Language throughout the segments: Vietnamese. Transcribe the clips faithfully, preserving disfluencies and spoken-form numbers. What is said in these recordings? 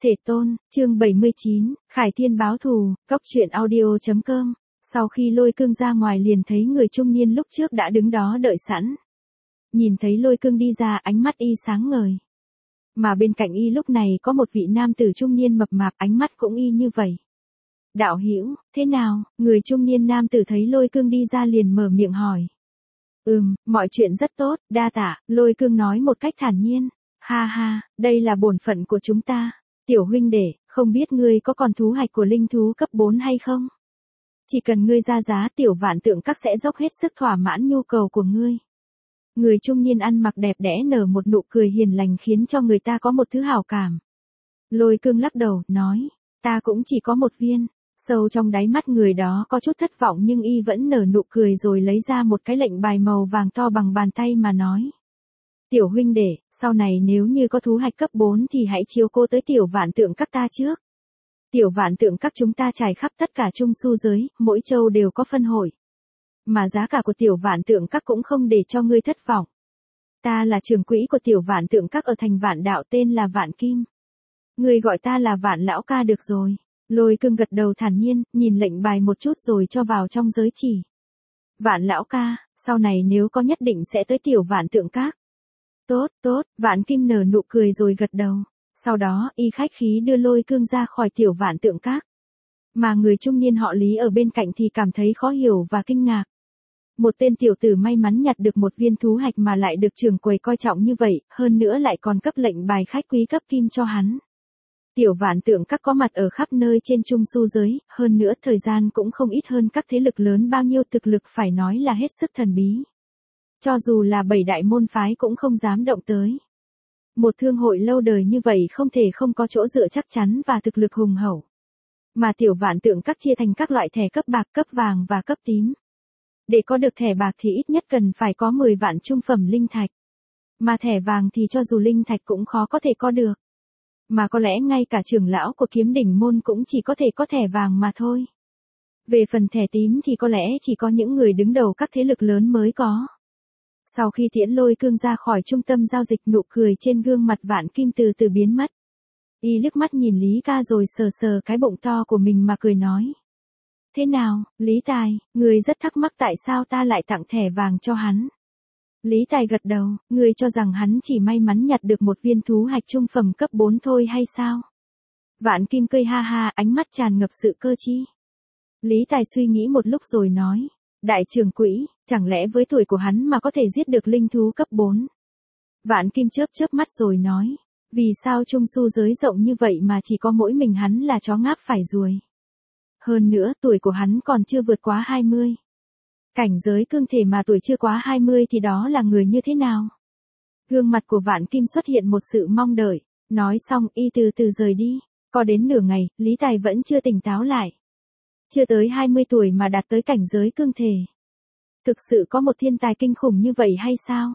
Thể tôn, chương bảy mươi chín, Khải Thiên báo thù, cóc truyện audio chấm com. Sau khi Lôi Cương ra ngoài liền thấy người trung niên lúc trước đã đứng đó đợi sẵn. Nhìn thấy Lôi Cương đi ra, ánh mắt y sáng ngời. Mà bên cạnh y lúc này có một vị nam tử trung niên mập mạp, ánh mắt cũng y như vậy. Đạo hữu, thế nào? Người trung niên nam tử thấy Lôi Cương đi ra liền mở miệng hỏi. Ừm, mọi chuyện rất tốt, đa tạ, Lôi Cương nói một cách thản nhiên. Ha ha, đây là bổn phận của chúng ta. Tiểu huynh đệ, không biết ngươi có còn thú hạch của linh thú cấp bốn hay không? Chỉ cần ngươi ra giá, tiểu vạn tượng các sẽ dốc hết sức thỏa mãn nhu cầu của ngươi. Người trung niên ăn mặc đẹp đẽ nở một nụ cười hiền lành khiến cho người ta có một thứ hảo cảm. Lôi Cương lắc đầu, nói, ta cũng chỉ có một viên. Sâu trong đáy mắt người đó có chút thất vọng nhưng y vẫn nở nụ cười rồi lấy ra một cái lệnh bài màu vàng to bằng bàn tay mà nói. Tiểu huynh đệ, sau này nếu như có thú hạch cấp bốn thì hãy chiếu cố tới tiểu vạn tượng các ta trước. Tiểu vạn tượng các chúng ta trải khắp tất cả trung su giới, mỗi châu đều có phân hội. Mà giá cả của tiểu vạn tượng các cũng không để cho ngươi thất vọng. Ta là trưởng quỹ của tiểu vạn tượng các ở thành Vạn Đạo, tên là Vạn Kim. Ngươi gọi ta là Vạn lão ca được rồi. Lôi Cương gật đầu thản nhiên, nhìn lệnh bài một chút rồi cho vào trong giới chỉ. Vạn lão ca, sau này nếu có nhất định sẽ tới tiểu vạn tượng các. Tốt, tốt, Vạn Kim nở nụ cười rồi gật đầu. Sau đó, y khách khí đưa Lôi Cương ra khỏi tiểu vạn tượng các. Mà người trung niên họ Lý ở bên cạnh thì cảm thấy khó hiểu và kinh ngạc. Một tên tiểu tử may mắn nhặt được một viên thú hạch mà lại được trưởng quầy coi trọng như vậy, hơn nữa lại còn cấp lệnh bài khách quý cấp kim cho hắn. Tiểu vạn tượng các có mặt ở khắp nơi trên trung su giới, hơn nữa thời gian cũng không ít hơn các thế lực lớn bao nhiêu, thực lực phải nói là hết sức thần bí. Cho dù là bảy đại môn phái cũng không dám động tới. Một thương hội lâu đời như vậy không thể không có chỗ dựa chắc chắn và thực lực hùng hậu. Mà tiểu vạn tượng các chia thành các loại thẻ cấp bạc, cấp vàng và cấp tím. Để có được thẻ bạc thì ít nhất cần phải có mười vạn trung phẩm linh thạch. Mà thẻ vàng thì cho dù linh thạch cũng khó có thể có được. Mà có lẽ ngay cả trưởng lão của kiếm đỉnh môn cũng chỉ có thể có thẻ vàng mà thôi. Về phần thẻ tím thì có lẽ chỉ có những người đứng đầu các thế lực lớn mới có. Sau khi tiễn Lôi Cương ra khỏi trung tâm giao dịch, nụ cười trên gương mặt Vạn Kim từ từ biến mất. Y liếc mắt nhìn Lý ca rồi sờ sờ cái bụng to của mình mà cười nói. Thế nào, Lý Tài, người rất thắc mắc tại sao ta lại tặng thẻ vàng cho hắn. Lý Tài gật đầu, người cho rằng hắn chỉ may mắn nhặt được một viên thú hạch trung phẩm cấp bốn thôi hay sao? Vạn Kim cười ha ha, ánh mắt tràn ngập sự cơ trí. Lý Tài suy nghĩ một lúc rồi nói. Đại trưởng quỹ, chẳng lẽ với tuổi của hắn mà có thể giết được linh thú cấp bốn? Vạn Kim chớp chớp mắt rồi nói. Vì sao trung su giới rộng như vậy mà chỉ có mỗi mình hắn là chó ngáp phải ruồi? Hơn nữa tuổi của hắn còn chưa vượt quá hai mươi. Cảnh giới cương thể mà tuổi chưa quá hai mươi thì đó là người như thế nào? Gương mặt của Vạn Kim xuất hiện một sự mong đợi. Nói xong y từ từ rời đi. Có đến nửa ngày, Lý Tài vẫn chưa tỉnh táo lại. Chưa tới hai mươi tuổi mà đạt tới cảnh giới cương thể. Thực sự có một thiên tài kinh khủng như vậy hay sao?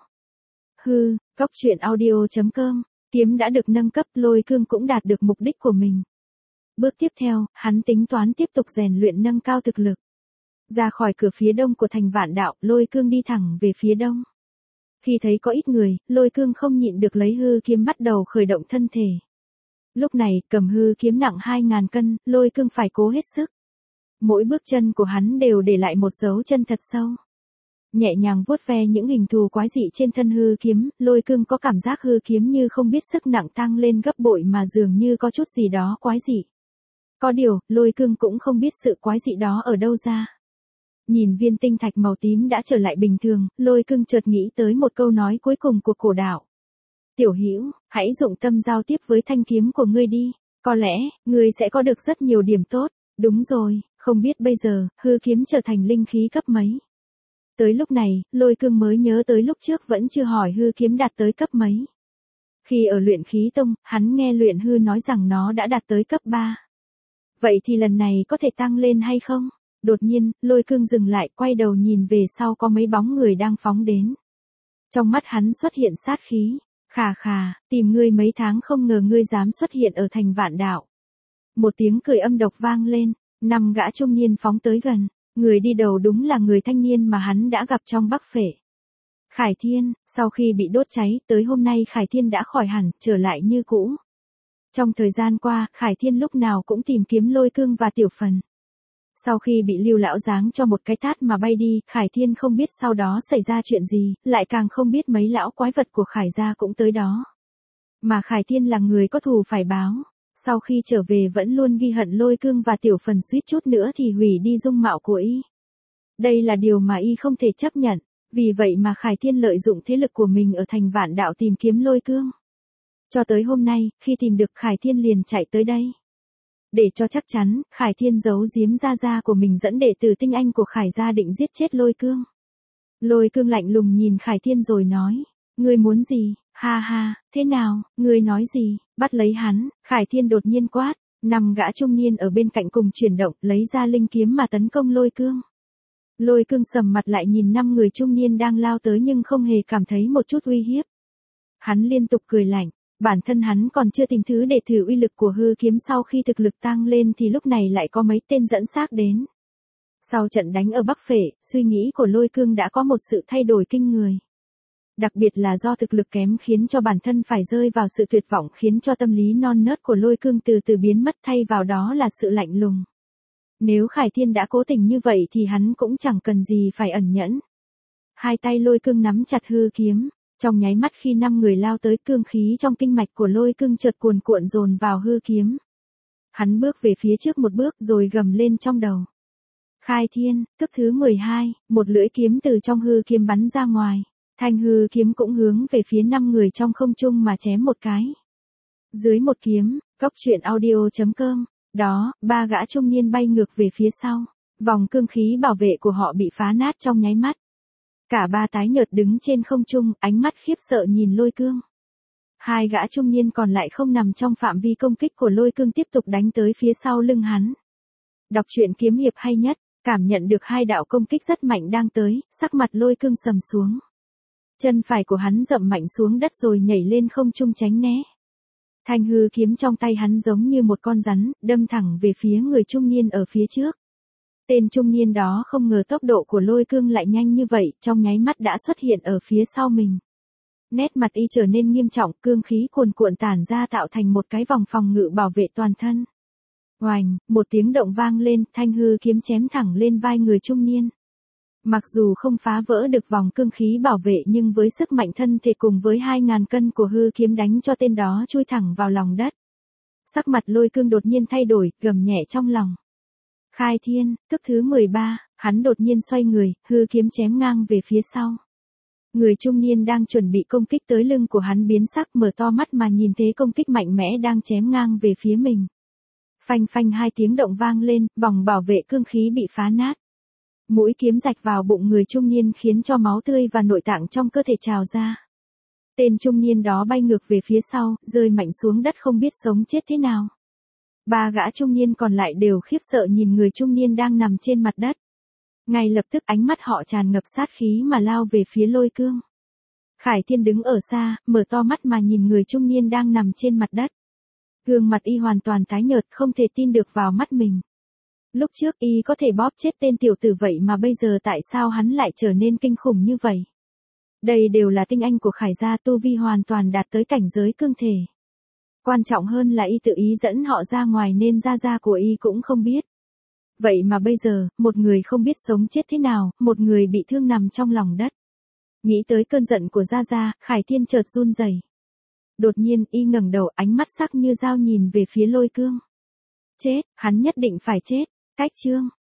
Hừ, cóc truyện audio chấm com, kiếm đã được nâng cấp, Lôi Cương cũng đạt được mục đích của mình. Bước tiếp theo, hắn tính toán tiếp tục rèn luyện nâng cao thực lực. Ra khỏi cửa phía đông của thành Vạn Đạo, Lôi Cương đi thẳng về phía đông. Khi thấy có ít người, Lôi Cương không nhịn được lấy hư kiếm bắt đầu khởi động thân thể. Lúc này, cầm hư kiếm nặng hai ngàn cân, Lôi Cương phải cố hết sức. Mỗi bước chân của hắn đều để lại một dấu chân thật sâu. Nhẹ nhàng vuốt ve những hình thù quái dị trên thân hư kiếm, Lôi Cương có cảm giác hư kiếm như không biết sức nặng tăng lên gấp bội mà dường như có chút gì đó quái dị. Có điều, Lôi Cương cũng không biết sự quái dị đó ở đâu ra. Nhìn viên tinh thạch màu tím đã trở lại bình thường, Lôi Cương chợt nghĩ tới một câu nói cuối cùng của cổ đạo. Tiểu hữu, hãy dụng tâm giao tiếp với thanh kiếm của ngươi đi, có lẽ, ngươi sẽ có được rất nhiều điểm tốt. Đúng rồi, không biết bây giờ, hư kiếm trở thành linh khí cấp mấy. Tới lúc này, Lôi Cương mới nhớ tới lúc trước vẫn chưa hỏi hư kiếm đạt tới cấp mấy. Khi ở luyện khí tông, hắn nghe luyện hư nói rằng nó đã đạt tới cấp ba. Vậy thì lần này có thể tăng lên hay không? Đột nhiên, Lôi Cương dừng lại, quay đầu nhìn về sau có mấy bóng người đang phóng đến. Trong mắt hắn xuất hiện sát khí. Khà khà, tìm ngươi mấy tháng không ngờ ngươi dám xuất hiện ở thành Vạn Đạo. Một tiếng cười âm độc vang lên, năm gã trung niên phóng tới gần, người đi đầu đúng là người thanh niên mà hắn đã gặp trong Bắc Phệ. Khải Thiên, sau khi bị đốt cháy, tới hôm nay Khải Thiên đã khỏi hẳn, trở lại như cũ. Trong thời gian qua, Khải Thiên lúc nào cũng tìm kiếm Lôi Cương và Tiểu Phần. Sau khi bị Lưu lão giáng cho một cái tát mà bay đi, Khải Thiên không biết sau đó xảy ra chuyện gì, lại càng không biết mấy lão quái vật của Khải gia cũng tới đó. Mà Khải Thiên là người có thù phải báo, sau khi trở về vẫn luôn ghi hận Lôi Cương và Tiểu Phần, suýt chút nữa thì hủy đi dung mạo của y. Đây là điều mà y không thể chấp nhận, vì vậy mà Khải Thiên lợi dụng thế lực của mình ở thành Vạn Đạo tìm kiếm Lôi Cương. Cho tới hôm nay, khi tìm được Khải Thiên liền chạy tới đây. Để cho chắc chắn, Khải Thiên giấu giếm gia gia của mình dẫn đệ tử tinh anh của Khải gia định giết chết Lôi Cương. Lôi Cương lạnh lùng nhìn Khải Thiên rồi nói, ngươi muốn gì, ha ha, thế nào, ngươi nói gì, bắt lấy hắn. Khải Thiên đột nhiên quát, năm gã trung niên ở bên cạnh cùng chuyển động, lấy ra linh kiếm mà tấn công Lôi Cương. Lôi Cương sầm mặt lại nhìn năm người trung niên đang lao tới nhưng không hề cảm thấy một chút uy hiếp. Hắn liên tục cười lạnh. Bản thân hắn còn chưa tìm thứ để thử uy lực của hư kiếm, sau khi thực lực tăng lên thì lúc này lại có mấy tên dẫn xác đến. Sau trận đánh ở Bắc Phệ, suy nghĩ của Lôi Cương đã có một sự thay đổi kinh người. Đặc biệt là do thực lực kém khiến cho bản thân phải rơi vào sự tuyệt vọng, khiến cho tâm lý non nớt của Lôi Cương từ từ biến mất, thay vào đó là sự lạnh lùng. Nếu Khải Thiên đã cố tình như vậy thì hắn cũng chẳng cần gì phải ẩn nhẫn. Hai tay Lôi Cương nắm chặt hư kiếm. Trong nháy mắt khi năm người lao tới, cương khí trong kinh mạch của Lôi Cương chợt cuồn cuộn dồn vào hư kiếm. Hắn bước về phía trước một bước rồi gầm lên trong đầu. Khai Thiên, thức thứ mười hai, một lưỡi kiếm từ trong hư kiếm bắn ra ngoài. Thanh hư kiếm cũng hướng về phía năm người trong không trung mà chém một cái. Dưới một kiếm, Cốc Truyện Audio chấm com, đó, ba gã trung niên bay ngược về phía sau. Vòng cương khí bảo vệ của họ bị phá nát trong nháy mắt. Cả ba tái nhợt đứng trên không trung, ánh mắt khiếp sợ nhìn Lôi Cương. Hai gã trung niên còn lại không nằm trong phạm vi công kích của Lôi Cương tiếp tục đánh tới phía sau lưng hắn. Đọc truyện kiếm hiệp hay nhất, cảm nhận được hai đạo công kích rất mạnh đang tới, sắc mặt Lôi Cương sầm xuống. Chân phải của hắn dậm mạnh xuống đất rồi nhảy lên không trung tránh né. Thanh hư kiếm trong tay hắn giống như một con rắn, đâm thẳng về phía người trung niên ở phía trước. Tên trung niên đó không ngờ tốc độ của Lôi Cương lại nhanh như vậy, trong nháy mắt đã xuất hiện ở phía sau mình. Nét mặt y trở nên nghiêm trọng, cương khí cuồn cuộn tản ra tạo thành một cái vòng phòng ngự bảo vệ toàn thân. Oành, một tiếng động vang lên, thanh hư kiếm chém thẳng lên vai người trung niên. Mặc dù không phá vỡ được vòng cương khí bảo vệ nhưng với sức mạnh thân thể cùng với hai ngàn cân của hư kiếm đánh cho tên đó chui thẳng vào lòng đất. Sắc mặt Lôi Cương đột nhiên thay đổi, gầm nhẹ trong lòng. Khai Thiên, thức thứ mười ba, hắn đột nhiên xoay người, hư kiếm chém ngang về phía sau. Người trung niên đang chuẩn bị công kích tới lưng của hắn biến sắc, mở to mắt mà nhìn thấy công kích mạnh mẽ đang chém ngang về phía mình. Phanh phanh hai tiếng động vang lên, vòng bảo vệ cương khí bị phá nát. Mũi kiếm rạch vào bụng người trung niên khiến cho máu tươi và nội tạng trong cơ thể trào ra. Tên trung niên đó bay ngược về phía sau, rơi mạnh xuống đất không biết sống chết thế nào. Ba gã trung niên còn lại đều khiếp sợ nhìn người trung niên đang nằm trên mặt đất. Ngay lập tức ánh mắt họ tràn ngập sát khí mà lao về phía Lôi Cương. Khải Thiên đứng ở xa, mở to mắt mà nhìn người trung niên đang nằm trên mặt đất. Gương mặt y hoàn toàn tái nhợt, không thể tin được vào mắt mình. Lúc trước y có thể bóp chết tên tiểu tử vậy mà bây giờ tại sao hắn lại trở nên kinh khủng như vậy? Đây đều là tinh anh của Khải gia, tu vi hoàn toàn đạt tới cảnh giới cương thể. Quan trọng hơn là y tự ý dẫn họ ra ngoài nên gia gia của y cũng không biết. Vậy mà bây giờ, một người không biết sống chết thế nào, một người bị thương nằm trong lòng đất. Nghĩ tới cơn giận của gia gia, Khải Thiên chợt run rẩy. Đột nhiên y ngẩng đầu, ánh mắt sắc như dao nhìn về phía Lôi Cương. Chết, hắn nhất định phải chết. Cách chương